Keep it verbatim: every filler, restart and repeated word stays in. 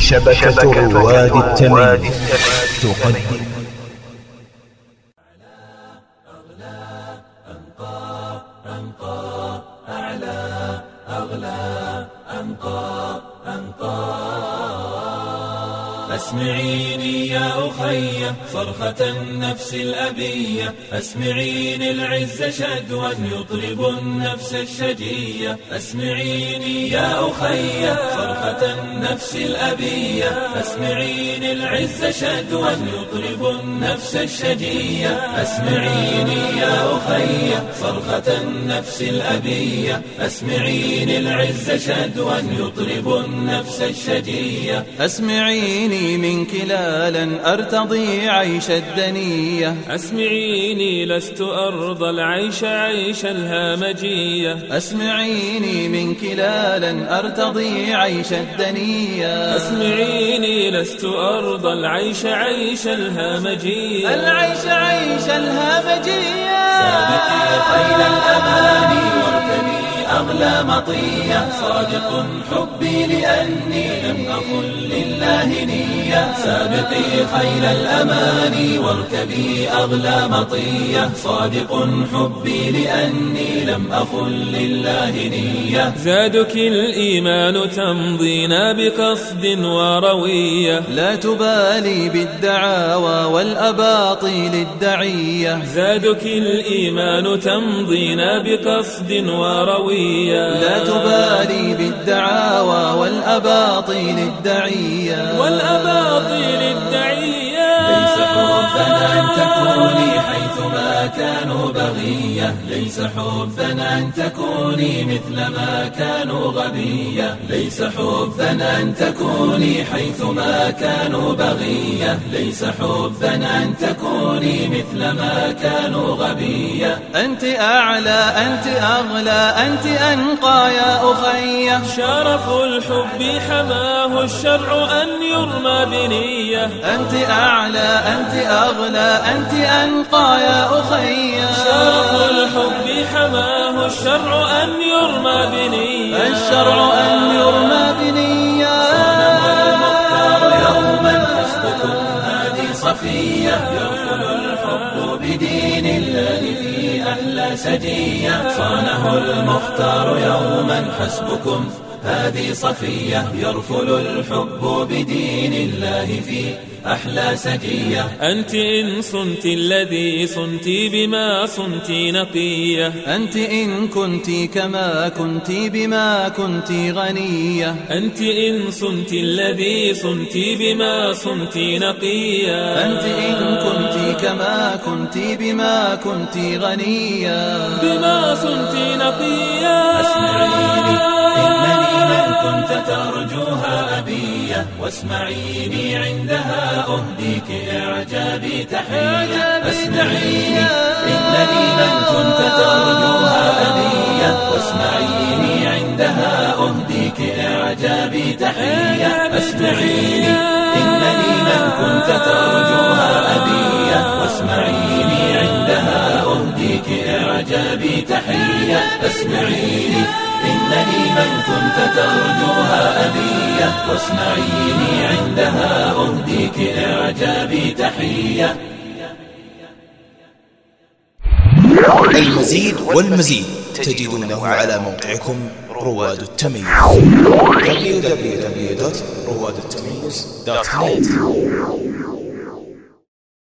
شبكة رواد التمييز تقدم أسمعيني يا أخي صرخة النفس الأبية، أسمعيني العز شدوا يطرب النفس الشجية. أسمعيني يا أخي صرخة النفس الأبية، أسمعيني العز شدوا يطرب النفس الشجية. أسمعيني يا أخي صرخة النفس الأبية، أسمعيني العز شدوا يطرب النفس الشجية. أسمعيني منك لا لن أرتضي عيش الدنية، أسمعيني لست أرضى العيش عيش الهامجية. أسمعيني منك لا لن أرتضي عيش الدنية، أسمعيني لست أرضى العيش عيش الهامجية. العيش عيش الهامجية. سابقي خيل الأماني واركبي أغلى مطية، صادق حبي لأني لم أخل لله نية. سابقي خيل الأماني واركبي أغلى مطية، صادق حبي لأني لم أخل لله نية. زادك الإيمان تمضينا بقصد وروية، لا تبالي بالدعاوى والأباطيل الدعية. زادك الإيمان تمضينا بقصد وروية، لا تبالي بالدعاوى والأباطيل الدعية. والأباطيل الدعية. ليس حبنا أن تكوني حيثما كانوا بغية، ليس حبنا أن تكوني مثل ما كانوا غبية. ليس حبنا أن تكوني حيثما كانوا بغية، ليس حبنا أن تكوني مثل ما كانوا غبية. أنت أعلى أنت أغلى أنت أنقى يا أخي، شرف الحب حماه الشرع أن يرمى بنية. أنت أعلى أنت أغلى أنت أنقى يا أخي، شرف الحب حماه الشرع أن يرمى بنية. الشرع أن يرمى بنية. صنم المختار يوما حسبكم هذه صفية، يرفل الحب بدين الله في أحلى سجية. صانه المختار يوما حسبكم هذه صفية، يرفل الحب بدين الله في أحلى سجية. أنت إن صنت الذي صنت بما صنت نقية، أنت إن كنت كما كنت بما كنت غنية. أنت إن صنت الذي صنت بما صنت نقية، أنت إن كنت كما كنت بما كنت غنية. بما صنت نقية. أسمعيني إنني من كنت ترجوها أبية، واسمعيني عندها أهديك إعجابي تحية. أسمعيني إنني من كنت ترجوها أبية، واسمعيني عندها أهديك إعجابي تحية. أسمعيني إنني من كنت ترجوها أبية، واسمعيني عندها أهديك إعجابي تحية. أسمعيني إنني من كنت ترجوها أبية، واسمعيني عندها أهديك إعجابي تحية. المزيد والمزيد تجدونه على موقعكم رواد التمييز دبليو دبليو دبليو دوت رواد التمييز دوت نت.